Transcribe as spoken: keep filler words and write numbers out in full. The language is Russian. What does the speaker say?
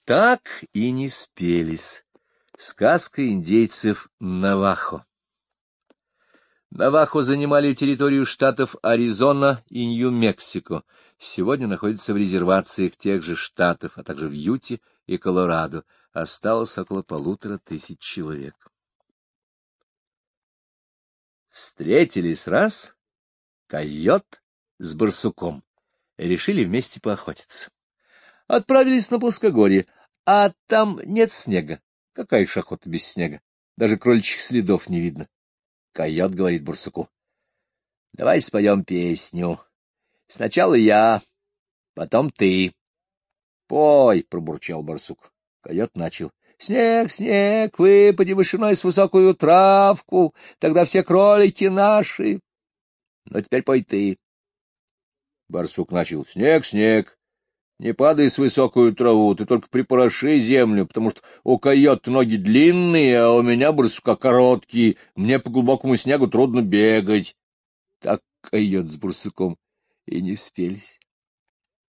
Так и не спелись. Сказка индейцев Навахо. Навахо занимали территорию штатов Аризона и Нью-Мексико. Сегодня находятся в резервациях тех же штатов, а также в Юте и Колорадо. Осталось около полутора тысяч человек. Встретились раз койот с барсуком и решили вместе поохотиться. Отправились на плоскогорье, а там нет снега. Какая ж охота без снега? Даже кроличьих следов не видно. Койот говорит барсуку: — Давай споем песню. Сначала я, потом ты. — Пой, — пробурчал барсук. Койот начал: — Снег, снег, выпади вышиной с высокую травку, тогда все кролики наши. — Ну, теперь пой ты. Барсук начал: — Снег, снег, не падай с высокую траву, ты только припороши землю, потому что у койота ноги длинные, а у меня, барсука, короткие, мне по глубокому снегу трудно бегать. Так койот с барсуком и не спелись.